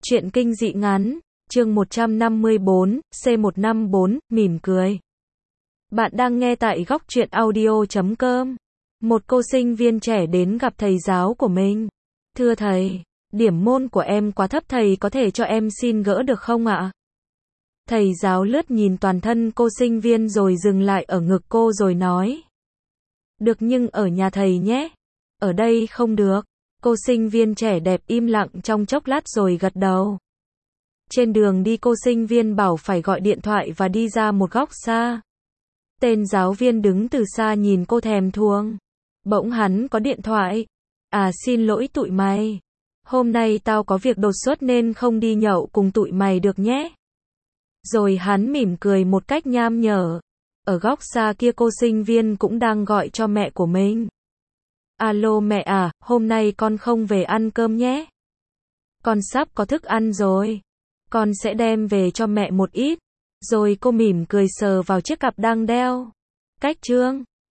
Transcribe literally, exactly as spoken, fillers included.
Truyện kinh dị ngắn, chương một trăm năm mươi bốn, C một năm bốn, mỉm cười. Bạn đang nghe tại góc truyện audio chấm com. Một cô sinh viên trẻ đến gặp thầy giáo của mình. Thưa thầy, điểm môn của em quá thấp, thầy có thể cho em xin gỡ được không ạ? Thầy giáo lướt nhìn toàn thân cô sinh viên rồi dừng lại ở ngực cô rồi nói. Được, nhưng ở nhà thầy nhé. Ở đây không được. Cô sinh viên trẻ đẹp im lặng trong chốc lát rồi gật đầu. Trên đường đi cô sinh viên bảo phải gọi điện thoại và đi ra một góc xa. Tên giáo viên đứng từ xa nhìn cô thèm thuồng. Bỗng hắn có điện thoại. À, xin lỗi tụi mày. Hôm nay tao có việc đột xuất nên không đi nhậu cùng tụi mày được nhé. Rồi hắn mỉm cười một cách nham nhở. Ở góc xa kia cô sinh viên cũng đang gọi cho mẹ của mình. Alo mẹ à, hôm nay con không về ăn cơm nhé. Con sắp có thức ăn rồi. Con sẽ đem về cho mẹ một ít. Rồi cô mỉm cười sờ vào chiếc cặp đang đeo. Cách trương.